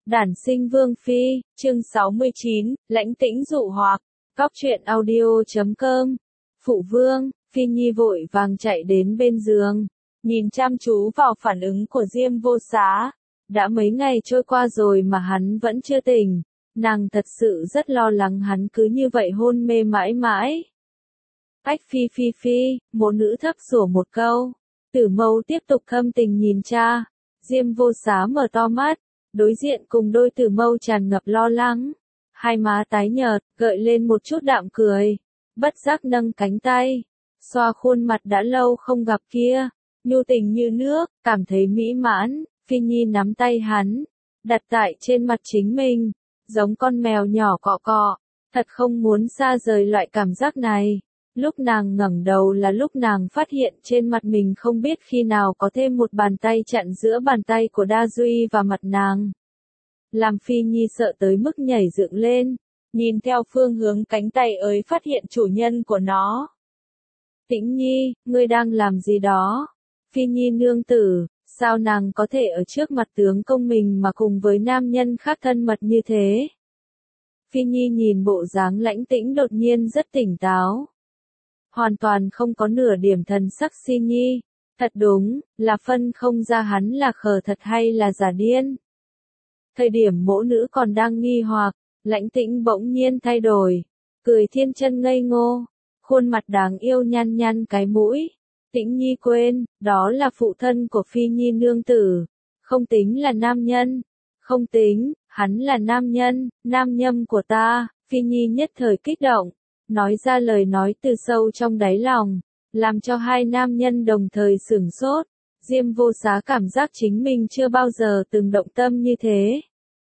Đản sinh Vương Phi, chương 69, lãnh tĩnh dụ hoặc, góc truyện audio.com. Phụ Vương, Phi Nhi vội vàng chạy đến bên giường, nhìn chăm chú vào phản ứng của Diêm Vô Xá. Đã mấy ngày trôi qua rồi mà hắn vẫn chưa tỉnh, nàng thật sự rất lo lắng hắn cứ như vậy hôn mê mãi mãi. Ách Phi Phi Phi, mộ nữ thấp sủa một câu. Tử Mâu tiếp tục thâm tình nhìn cha. Diêm Vô Xá mở to mắt, đối diện cùng đôi Tử Mâu tràn ngập lo lắng. Hai má tái nhợt, gợi lên một chút đạm cười. Bất giác nâng cánh tay, xoa khuôn mặt đã lâu không gặp kia, nhu tình như nước, cảm thấy mỹ mãn. Phi Nhi nắm tay hắn, đặt tại trên mặt chính mình, giống con mèo nhỏ cọ cọ, thật không muốn xa rời loại cảm giác này. Lúc nàng ngẩng đầu là lúc nàng phát hiện trên mặt mình không biết khi nào có thêm một bàn tay chặn giữa bàn tay của Đa Duy và mặt nàng. Làm Phi Nhi sợ tới mức nhảy dựng lên, nhìn theo phương hướng cánh tay ấy phát hiện chủ nhân của nó. Tĩnh Nhi, ngươi đang làm gì đó? Phi Nhi nương tử, sao nàng có thể ở trước mặt tướng công mình mà cùng với nam nhân khác thân mật như thế? Phi Nhi nhìn bộ dáng lãnh tĩnh đột nhiên rất tỉnh táo. Hoàn toàn không có nửa điểm thần sắc si nhi. Thật đúng, là phân không ra hắn là khờ thật hay là giả điên. Thời điểm mỗ nữ còn đang nghi hoặc, lãnh tĩnh bỗng nhiên thay đổi, cười thiên chân ngây ngô, khuôn mặt đáng yêu nhăn nhăn cái mũi. Tĩnh Nhi quên, đó là phụ thân của Phi Nhi nương tử, không tính là nam nhân, không tính, hắn là nam nhân, nam nhâm của ta. Phi Nhi nhất thời kích động, nói ra lời nói từ sâu trong đáy lòng, làm cho hai nam nhân đồng thời sửng sốt. Diêm Vô Xá cảm giác chính mình chưa bao giờ từng động tâm như thế.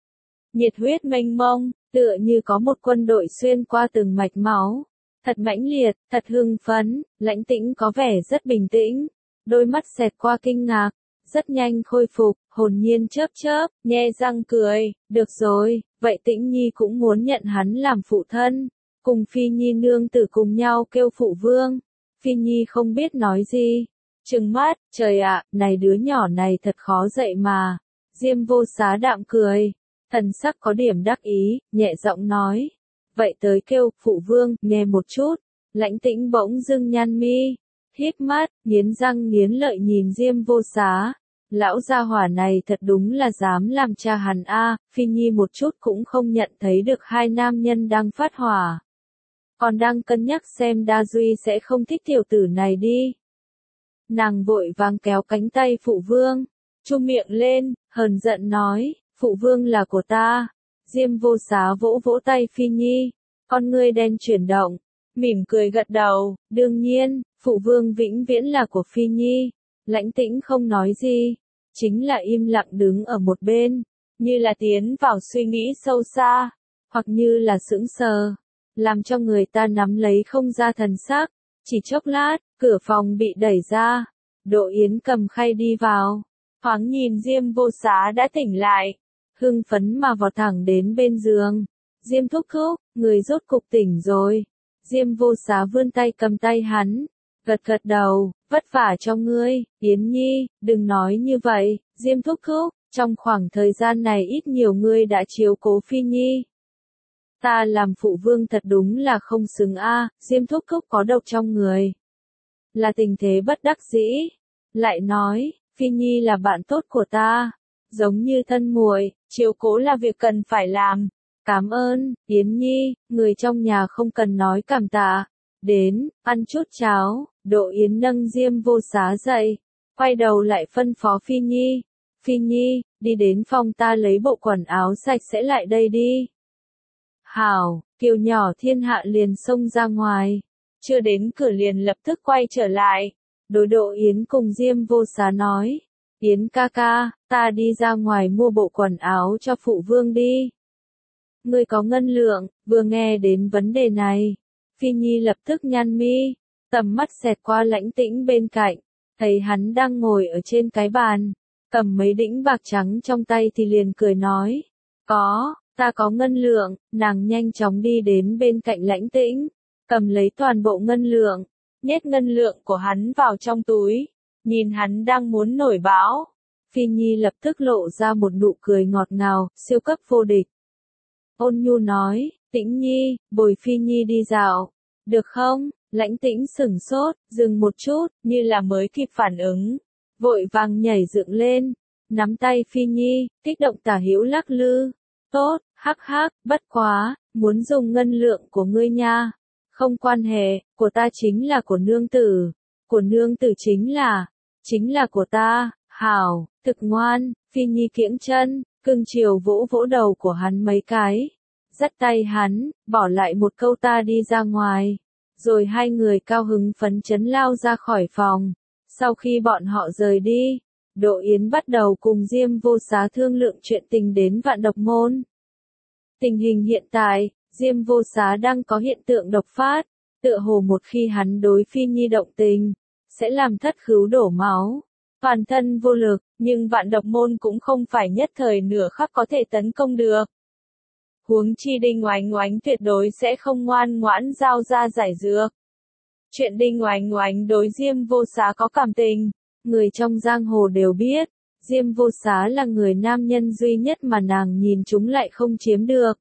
Nhiệt huyết mênh mông, tựa như có một quân đội xuyên qua từng mạch máu. Thật mãnh liệt, thật hưng phấn. Lãnh tĩnh có vẻ rất bình tĩnh, đôi mắt xẹt qua kinh ngạc, rất nhanh khôi phục, hồn nhiên chớp chớp, nhe răng cười. Được rồi, vậy Tĩnh Nhi cũng muốn nhận hắn làm phụ thân, cùng Phi Nhi nương tử cùng nhau kêu phụ vương. Phi Nhi không biết nói gì, trừng mắt, trời ạ, này đứa nhỏ này thật khó dạy mà. Diêm Vô Xá đạm cười, thần sắc có điểm đắc ý, nhẹ giọng nói, vậy tới kêu phụ vương, nghe một chút. Lãnh tĩnh bỗng dưng nhăn mi, híp mắt, nghiến răng nghiến lợi nhìn Diêm Vô Xá. Lão gia hỏa này thật đúng là dám làm cha hắn a. Phi Nhi một chút cũng không nhận thấy được hai nam nhân đang phát hỏa, còn đang cân nhắc xem Đa Duy sẽ không thích tiểu tử này đi. Nàng vội vàng kéo cánh tay phụ vương, chu miệng lên, hờn giận nói, phụ vương là của ta. Diêm Vô Xá vỗ vỗ tay Phi Nhi, con ngươi đen chuyển động, mỉm cười gật đầu, đương nhiên, phụ vương vĩnh viễn là của Phi Nhi. Lãnh tĩnh không nói gì, chính là im lặng đứng ở một bên, như là tiến vào suy nghĩ sâu xa, hoặc như là sững sờ, làm cho người ta nắm lấy không ra thần sắc. Chỉ chốc lát, cửa phòng bị đẩy ra, Đỗ Yến cầm khay đi vào, thoáng nhìn Diêm Vô Xá đã tỉnh lại, hưng phấn mà vọt thẳng đến bên giường. Diêm thúc thúc, người rốt cục tỉnh rồi. Diêm Vô Xá vươn tay cầm tay hắn, gật gật đầu, vất vả cho ngươi. Yến Nhi, đừng nói như vậy. Diêm thúc thúc, trong khoảng thời gian này ít nhiều ngươi đã chiếu cố Phi Nhi. Ta làm phụ vương thật đúng là không xứng a. Diêm thúc thúc có độc trong người, là tình thế bất đắc dĩ. Lại nói, Phi Nhi là bạn tốt của ta, giống như thân muội, chiếu cố là việc cần phải làm. Cảm ơn, Yến Nhi, người trong nhà không cần nói cảm tạ. Đến, ăn chút cháo. Đỗ Yến nâng Diêm Vô Xá dậy, quay đầu lại phân phó Phi Nhi. Phi Nhi, đi đến phòng ta lấy bộ quần áo sạch sẽ lại đây đi. Hảo, Kiều nhỏ thiên hạ liền xông ra ngoài, chưa đến cửa liền lập tức quay trở lại. Đối Đỗ Yến cùng Diêm Vô Xá nói, Yến ca ca, ta đi ra ngoài mua bộ quần áo cho phụ vương đi. Ngươi có ngân lượng. Vừa nghe đến vấn đề này, Phi Nhi lập tức nhăn mi, tầm mắt xẹt qua lãnh tĩnh bên cạnh, thấy hắn đang ngồi ở trên cái bàn, cầm mấy đĩnh bạc trắng trong tay thì liền cười nói, có, ta có ngân lượng. Nàng nhanh chóng đi đến bên cạnh lãnh tĩnh, cầm lấy toàn bộ ngân lượng, nhét ngân lượng của hắn vào trong túi, nhìn hắn đang muốn nổi bão. Phi Nhi lập tức lộ ra một nụ cười ngọt ngào, siêu cấp vô địch. Ôn nhu nói, Tĩnh Nhi, bồi Phi Nhi đi dạo. Được không? Lãnh Tĩnh sửng sốt, dừng một chút, như là mới kịp phản ứng. Vội vàng nhảy dựng lên, nắm tay Phi Nhi, kích động tả hữu lắc lư. Tốt, hắc hắc, bất quá, muốn dùng ngân lượng của ngươi nha. Không quan hệ, của ta chính là của nương tử. Của nương tử chính là của ta, hảo, thực ngoan. Phi Nhi kiễng chân, cưng chiều vỗ vỗ đầu của hắn mấy cái. Dắt tay hắn, bỏ lại một câu ta đi ra ngoài. Rồi hai người cao hứng phấn chấn lao ra khỏi phòng. Sau khi bọn họ rời đi, Đỗ Yến bắt đầu cùng Diêm Vô Xá thương lượng chuyện tình đến Vạn Độc Môn. Tình hình hiện tại, Diêm Vô Xá đang có hiện tượng độc phát, tựa hồ một khi hắn đối Phi Nhi động tình, sẽ làm thất khứu đổ máu, toàn thân vô lực, nhưng Vạn Độc Môn cũng không phải nhất thời nửa khắc có thể tấn công được. Huống chi Đinh Oánh Oánh tuyệt đối sẽ không ngoan ngoãn giao ra giải dược. Chuyện Đinh Oánh Oánh đối Diêm Vô Xá có cảm tình, người trong giang hồ đều biết, Diêm Vô Xá là người nam nhân duy nhất mà nàng nhìn chúng lại không chiếm được.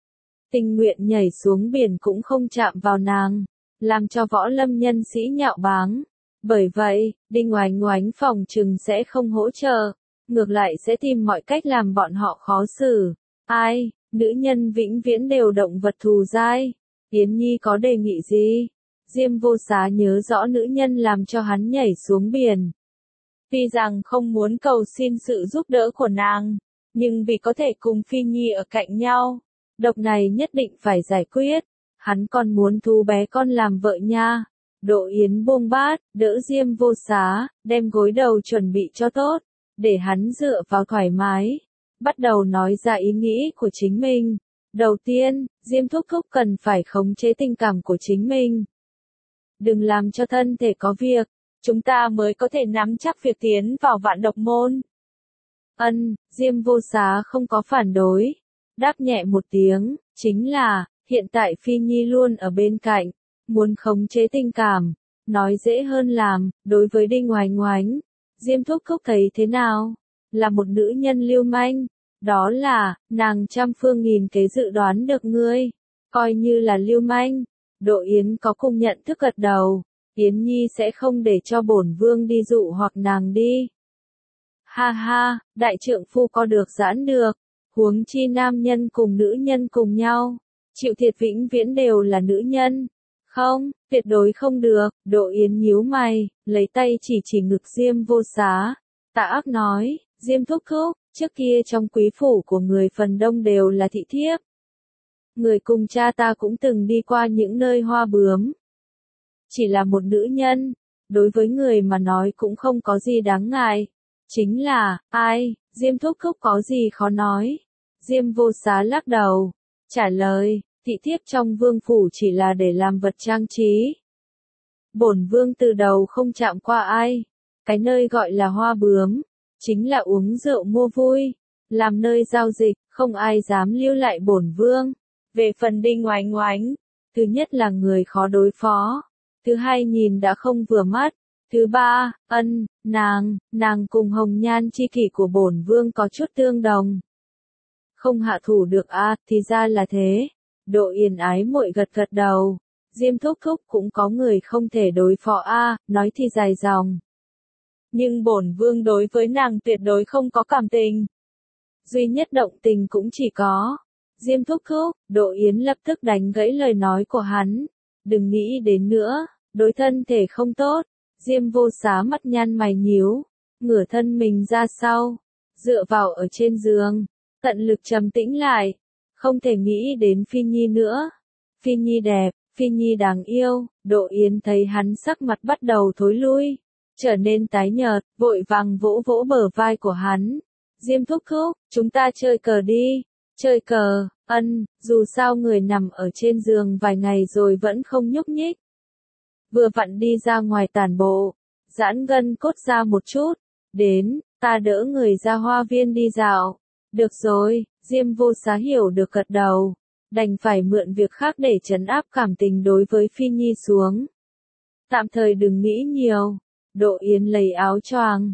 Tình nguyện nhảy xuống biển cũng không chạm vào nàng, làm cho võ lâm nhân sĩ nhạo báng. Bởi vậy, Đinh Oánh Oánh phòng trừng sẽ không hỗ trợ, ngược lại sẽ tìm mọi cách làm bọn họ khó xử. Ai, nữ nhân vĩnh viễn đều động vật thù dai. Yến Nhi có đề nghị gì? Diêm Vô Xá nhớ rõ nữ nhân làm cho hắn nhảy xuống biển. Tuy rằng không muốn cầu xin sự giúp đỡ của nàng, nhưng vì có thể cùng Phi Nhi ở cạnh nhau, độc này nhất định phải giải quyết. Hắn còn muốn thu bé con làm vợ nha. Đỗ Yến buông bát, đỡ Diêm Vô Xá, đem gối đầu chuẩn bị cho tốt, để hắn dựa vào thoải mái, bắt đầu nói ra ý nghĩ của chính mình. Đầu tiên, Diêm Thúc Thúc cần phải khống chế tình cảm của chính mình. Đừng làm cho thân thể có việc, chúng ta mới có thể nắm chắc việc tiến vào Vạn Độc Môn. Diêm Vô Xá không có phản đối, đáp nhẹ một tiếng, chính là, hiện tại Phi Nhi luôn ở bên cạnh, muốn khống chế tình cảm, nói dễ hơn làm. Đối với Đinh Oánh Oánh, Diêm Thúc Thúc thấy thế nào? Là một nữ nhân lưu manh, đó là, nàng trăm phương nghìn kế dự đoán được ngươi, coi như là lưu manh. Đỗ Yến có cùng nhận thức gật đầu, Yến Nhi sẽ không để cho bổn vương đi dụ hoặc nàng đi. Ha ha, đại trượng phu có được giãn được, huống chi nam nhân cùng nữ nhân cùng nhau, chịu thiệt vĩnh viễn đều là nữ nhân. Không, tuyệt đối không được. Đỗ Yến nhíu mày, lấy tay chỉ ngực Diêm Vô Xá, tà ác nói, Diêm Thúc Thúc, trước kia trong quý phủ của người phần đông đều là thị thiếp. Người cùng cha ta cũng từng đi qua những nơi hoa bướm. Chỉ là một nữ nhân, đối với người mà nói cũng không có gì đáng ngại. Chính là, ai, Diêm Thúc Thúc có gì khó nói. Diêm Vô Xá lắc đầu, trả lời, thị thiếp trong vương phủ chỉ là để làm vật trang trí. Bổn vương từ đầu không chạm qua ai. Cái nơi gọi là hoa bướm, chính là uống rượu mua vui, làm nơi giao dịch, không ai dám lưu lại bổn vương. Về phần Đinh Oánh Oánh, thứ nhất là người khó đối phó, thứ hai nhìn đã không vừa mắt, thứ ba, nàng cùng hồng nhan chi kỷ của bổn vương có chút tương đồng. Không hạ thủ được a, thì ra là thế. Đỗ Yến ái muội gật gật đầu. Diêm Thúc Thúc cũng có người không thể đối phó a, nói thì dài dòng. Nhưng bổn vương đối với nàng tuyệt đối không có cảm tình. Duy nhất động tình cũng chỉ có Diêm Thúc Thúc. Đỗ Yến lập tức đánh gãy lời nói của hắn. Đừng nghĩ đến nữa, đối thân thể không tốt. Diêm Vô Xá mắt nhăn mày nhíu, ngửa thân mình ra sau, dựa vào ở trên giường, tận lực trầm tĩnh lại. Không thể nghĩ đến Phi Nhi nữa. Phi Nhi đẹp, Phi Nhi đáng yêu. Đỗ Yến thấy hắn sắc mặt bắt đầu thối lui, trở nên tái nhợt, vội vàng vỗ vỗ bờ vai của hắn. Diêm Thúc Thúc, chúng ta chơi cờ đi. Chơi cờ, dù sao người nằm ở trên giường vài ngày rồi vẫn không nhúc nhích. Vừa vặn đi ra ngoài tản bộ, giãn gân cốt ra một chút. Đến, ta đỡ người ra hoa viên đi dạo. Được rồi, Diêm Vô Xá hiểu được gật đầu, đành phải mượn việc khác để trấn áp cảm tình đối với Phi Nhi xuống. Tạm thời đừng nghĩ nhiều. Đỗ Yến lấy áo choàng,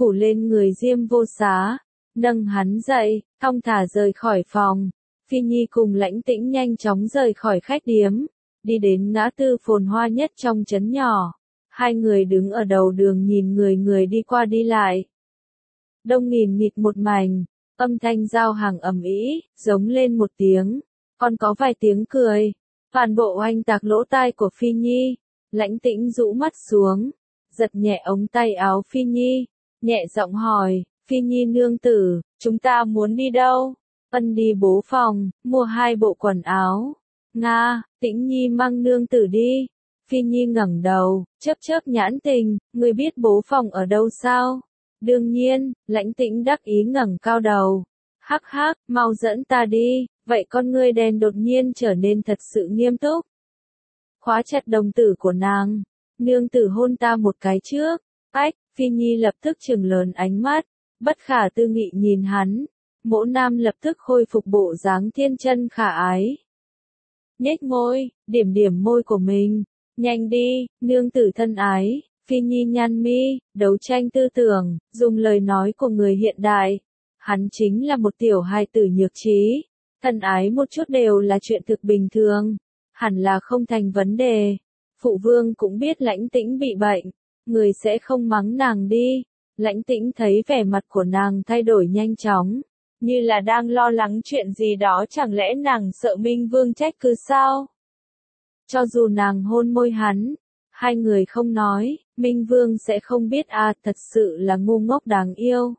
phủ lên người Diêm Vô Xá, nâng hắn dậy, thong thả rời khỏi phòng. Phi Nhi cùng Lãnh Tĩnh nhanh chóng rời khỏi khách điếm, đi đến ngã tư phồn hoa nhất trong trấn nhỏ. Hai người đứng ở đầu đường nhìn người người đi qua đi lại. Đông nghìn nghịt một mảnh, âm thanh giao hàng ầm ĩ, giống lên một tiếng, còn có vài tiếng cười. Toàn bộ oanh tạc lỗ tai của Phi Nhi. Lãnh Tĩnh rũ mắt xuống, giật nhẹ ống tay áo Phi Nhi, nhẹ giọng hỏi, Phi Nhi nương tử, chúng ta muốn đi đâu? Ân đi bố phòng, mua 2 bộ quần áo. Nga, Tĩnh Nhi mang nương tử đi. Phi Nhi ngẩng đầu, chớp chớp nhãn tình, người biết bố phòng ở đâu sao? Đương nhiên, Lãnh Tĩnh đắc ý ngẩng cao đầu. Hắc hắc, mau dẫn ta đi. Vậy con ngươi đen đột nhiên trở nên thật sự nghiêm túc. Khóa chặt đồng tử của nàng. Nương tử hôn ta một cái trước. Ách, Phi Nhi lập tức trừng lớn ánh mắt, bất khả tư nghị nhìn hắn. Mỗ Nam lập tức khôi phục bộ dáng thiên chân khả ái. Nhếch môi, điểm điểm môi của mình. Nhanh đi, nương tử thân ái. Phi Nhi nhăn mi, đấu tranh tư tưởng, dùng lời nói của người hiện đại. Hắn chính là một tiểu hài tử nhược trí. Thân ái một chút đều là chuyện thực bình thường. Hẳn là không thành vấn đề. Phụ vương cũng biết Lãnh Tĩnh bị bệnh. Người sẽ không mắng nàng đi. Lãnh Tĩnh thấy vẻ mặt của nàng thay đổi nhanh chóng. Như là đang lo lắng chuyện gì đó, chẳng lẽ nàng sợ Minh Vương trách cứ sao? Cho dù nàng hôn môi hắn, hai người không nói, Minh Vương sẽ không biết à, thật sự là ngu ngốc đáng yêu.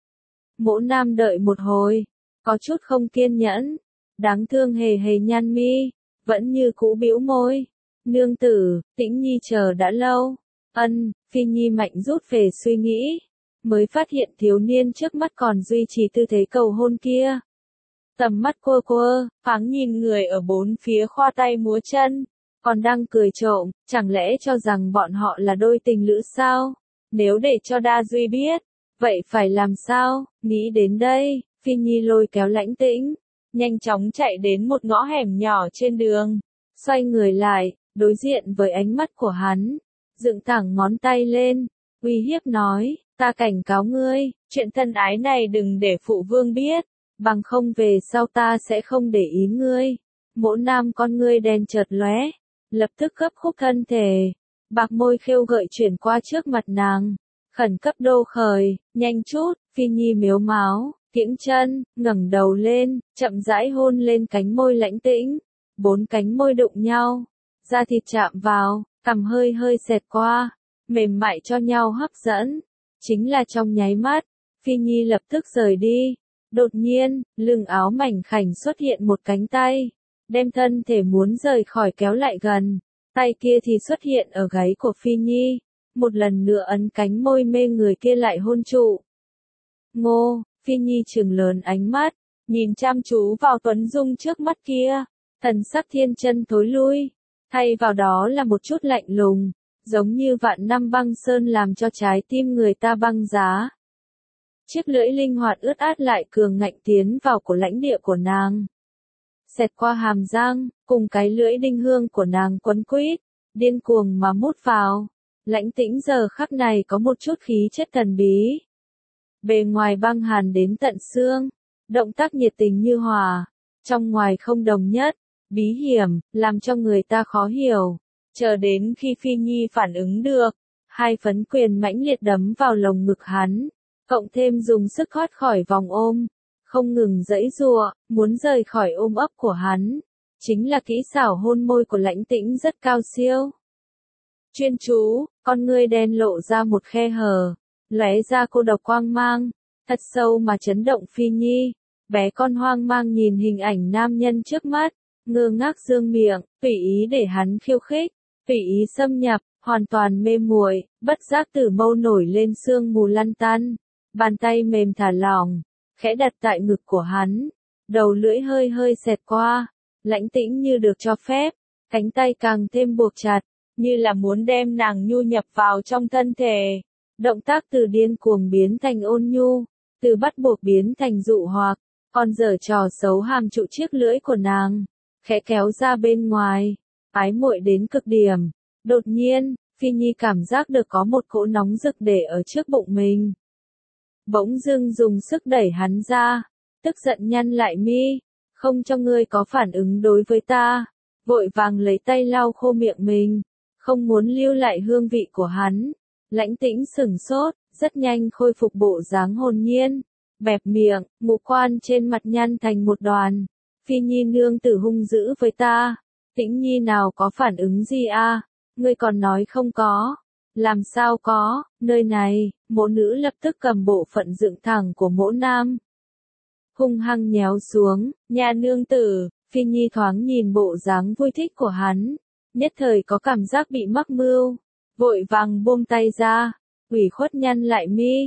Mỗ Nam đợi một hồi, có chút không kiên nhẫn, đáng thương hề hề nhăn mi, vẫn như cũ bĩu môi. Nương tử, Tĩnh Nhi chờ đã lâu. Ân, Phi Nhi mạnh rút về suy nghĩ, mới phát hiện thiếu niên trước mắt còn duy trì tư thế cầu hôn kia. Tầm mắt quơ quơ, thoáng nhìn người ở bốn phía khoa tay múa chân, còn đang cười trộm, chẳng lẽ cho rằng bọn họ là đôi tình lữ sao? Nếu để cho Đa Duy biết, vậy phải làm sao? Nghĩ đến đây, Phi Nhi lôi kéo Lãnh Tĩnh, nhanh chóng chạy đến một ngõ hẻm nhỏ trên đường, xoay người lại, đối diện với ánh mắt của hắn, dựng thẳng ngón tay lên, uy hiếp nói, ta cảnh cáo ngươi, chuyện thân ái này đừng để phụ vương biết, bằng không về sau ta sẽ không để ý ngươi. Mỗ Nam con ngươi đen chợt lóe, lập tức gấp khúc thân thể, bạc môi khêu gợi chuyển qua trước mặt nàng, khẩn cấp đô khởi, nhanh chút. Phi Nhi mếu máo, kiễng chân, ngẩng đầu lên, chậm rãi hôn lên cánh môi Lãnh Tĩnh, 4 cánh môi đụng nhau, da thịt chạm vào, cằm hơi hơi xẹt qua, mềm mại cho nhau hấp dẫn. Chính là trong nháy mắt, Phi Nhi lập tức rời đi. Đột nhiên, lưng áo mảnh khảnh xuất hiện một cánh tay, đem thân thể muốn rời khỏi kéo lại gần, tay kia thì xuất hiện ở gáy của Phi Nhi, một lần nữa ấn cánh môi mê người kia lại hôn trụ. Ngô, Phi Nhi trừng lớn ánh mắt, nhìn chăm chú vào tuấn dung trước mắt kia, thần sắc thiên chân thối lui, thay vào đó là một chút lạnh lùng, giống như vạn năm băng sơn làm cho trái tim người ta băng giá. Chiếc lưỡi linh hoạt ướt át lại cường ngạnh tiến vào của lãnh địa của nàng. Xẹt qua hàm răng, cùng cái lưỡi đinh hương của nàng quấn quýt, điên cuồng mà mút vào. Lãnh Tĩnh giờ khắc này có một chút khí chất thần bí. Bề ngoài băng hàn đến tận xương, động tác nhiệt tình như hỏa, trong ngoài không đồng nhất, bí hiểm, làm cho người ta khó hiểu. Chờ đến khi Phi Nhi phản ứng được, 2 phấn quyền mãnh liệt đấm vào lồng ngực hắn, cộng thêm dùng sức thoát khỏi vòng ôm, không ngừng giãy giụa, muốn rời khỏi ôm ấp của hắn. Chính là kỹ xảo hôn môi của Lãnh Tĩnh rất cao siêu. Chuyên chú, con ngươi đen lộ ra một khe hở, lóe ra cô độc quang mang, thật sâu mà chấn động Phi Nhi. Bé con hoang mang nhìn hình ảnh nam nhân trước mắt, ngơ ngác dương miệng, tùy ý để hắn khiêu khích, tùy ý xâm nhập, hoàn toàn mê muội, bất giác tử mâu nổi lên sương mù lăn tăn, bàn tay mềm thả lỏng, khẽ đặt tại ngực của hắn, đầu lưỡi hơi hơi xẹt qua, Lãnh Tĩnh như được cho phép, cánh tay càng thêm buộc chặt, như là muốn đem nàng nhu nhập vào trong thân thể. Động tác từ điên cuồng biến thành ôn nhu, từ bắt buộc biến thành dụ hoặc, còn giở trò xấu hàm trụ chiếc lưỡi của nàng, khẽ kéo ra bên ngoài, ái muội đến cực điểm. Đột nhiên, Phi Nhi cảm giác được có một cỗ nóng rực để ở trước bụng mình. bỗng dưng dùng sức đẩy hắn ra, tức giận nhăn lại mi, không cho ngươi có phản ứng đối với ta, vội vàng lấy tay lau khô miệng mình, không muốn lưu lại hương vị của hắn. Lãnh Tĩnh sửng sốt, rất nhanh khôi phục bộ dáng hồn nhiên, bẹp miệng, ngũ quan trên mặt nhăn thành một đoàn. Phi Nhi nương tử hung dữ với ta, Tĩnh Nhi nào có phản ứng gì a? Ngươi còn nói không có. Làm sao có, nơi này, mỗ nữ lập tức cầm bộ phận dựng thẳng của mỗ nam. Hung hăng nhéo xuống, nhà nương tử, Phi Nhi thoáng nhìn bộ dáng vui thích của hắn, nhất thời có cảm giác bị mắc mưu, vội vàng buông tay ra, ủy khuất nhăn lại mi,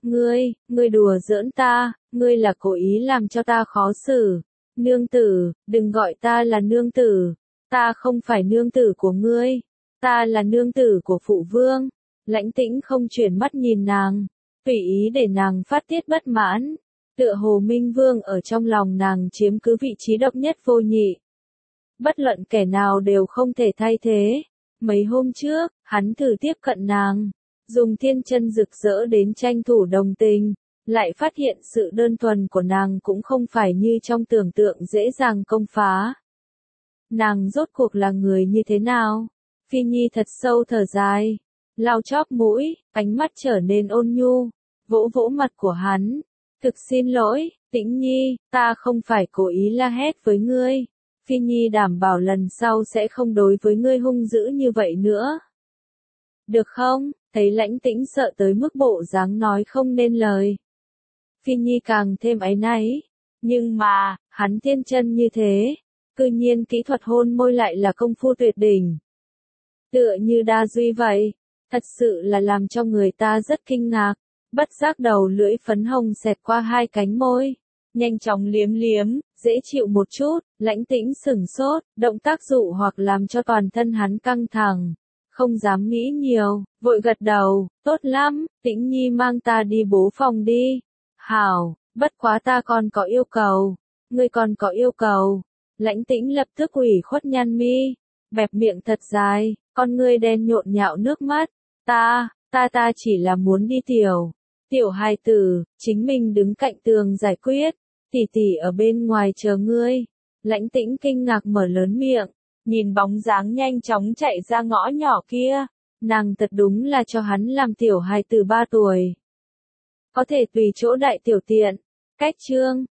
ngươi đùa giỡn ta, ngươi là cố ý làm cho ta khó xử. Nương tử, đừng gọi ta là nương tử, ta không phải nương tử của ngươi, ta là nương tử của phụ vương. Lãnh Tĩnh không chuyển mắt nhìn nàng, tùy ý để nàng phát tiết bất mãn, tựa hồ Minh Vương ở trong lòng nàng chiếm cứ vị trí độc nhất vô nhị. Bất luận kẻ nào đều không thể thay thế. Mấy hôm trước, hắn thử tiếp cận nàng, dùng thiên chân rực rỡ đến tranh thủ đồng tình, lại phát hiện sự đơn thuần của nàng cũng không phải như trong tưởng tượng dễ dàng công phá. Nàng rốt cuộc là người như thế nào? Phi Nhi thật sâu thở dài, lau chóp mũi, ánh mắt trở nên ôn nhu, vỗ vỗ mặt của hắn. Thực xin lỗi, Tĩnh Nhi, ta không phải cố ý la hét với ngươi. Phi Nhi đảm bảo lần sau sẽ không đối với ngươi hung dữ như vậy nữa. Được không? Thấy Lãnh Tĩnh sợ tới mức bộ dáng nói không nên lời. Phi Nhi càng thêm áy náy. Nhưng mà, hắn thiên chân như thế, cư nhiên kỹ thuật hôn môi lại là công phu tuyệt đỉnh. Tựa như đa duy vậy, thật sự là làm cho người ta rất kinh ngạc. Bất giác đầu lưỡi phấn hồng xẹt qua hai cánh môi, nhanh chóng liếm liếm, dễ chịu một chút. Lãnh Tĩnh sửng sốt, động tác dụ hoặc làm cho toàn thân hắn căng thẳng, không dám nghĩ nhiều, vội gật đầu, tốt lắm, Tĩnh Nhi mang ta đi bố phòng đi. Hảo, bất quá ta còn có yêu cầu. Ngươi còn có yêu cầu? Lãnh Tĩnh lập tức ủy khuất nhăn mi, bẹp miệng thật dài, con ngươi đen nhộn nhạo nước mắt. Ta chỉ là muốn đi tiểu hài tử, chính mình đứng cạnh tường giải quyết, tỷ tỷ ở bên ngoài chờ ngươi. Lãnh Tĩnh kinh ngạc mở lớn miệng, nhìn bóng dáng nhanh chóng chạy ra ngõ nhỏ kia, nàng thật đúng là cho hắn làm tiểu hài tử 3 tuổi. Có thể tùy chỗ đại tiểu tiện. Cách chương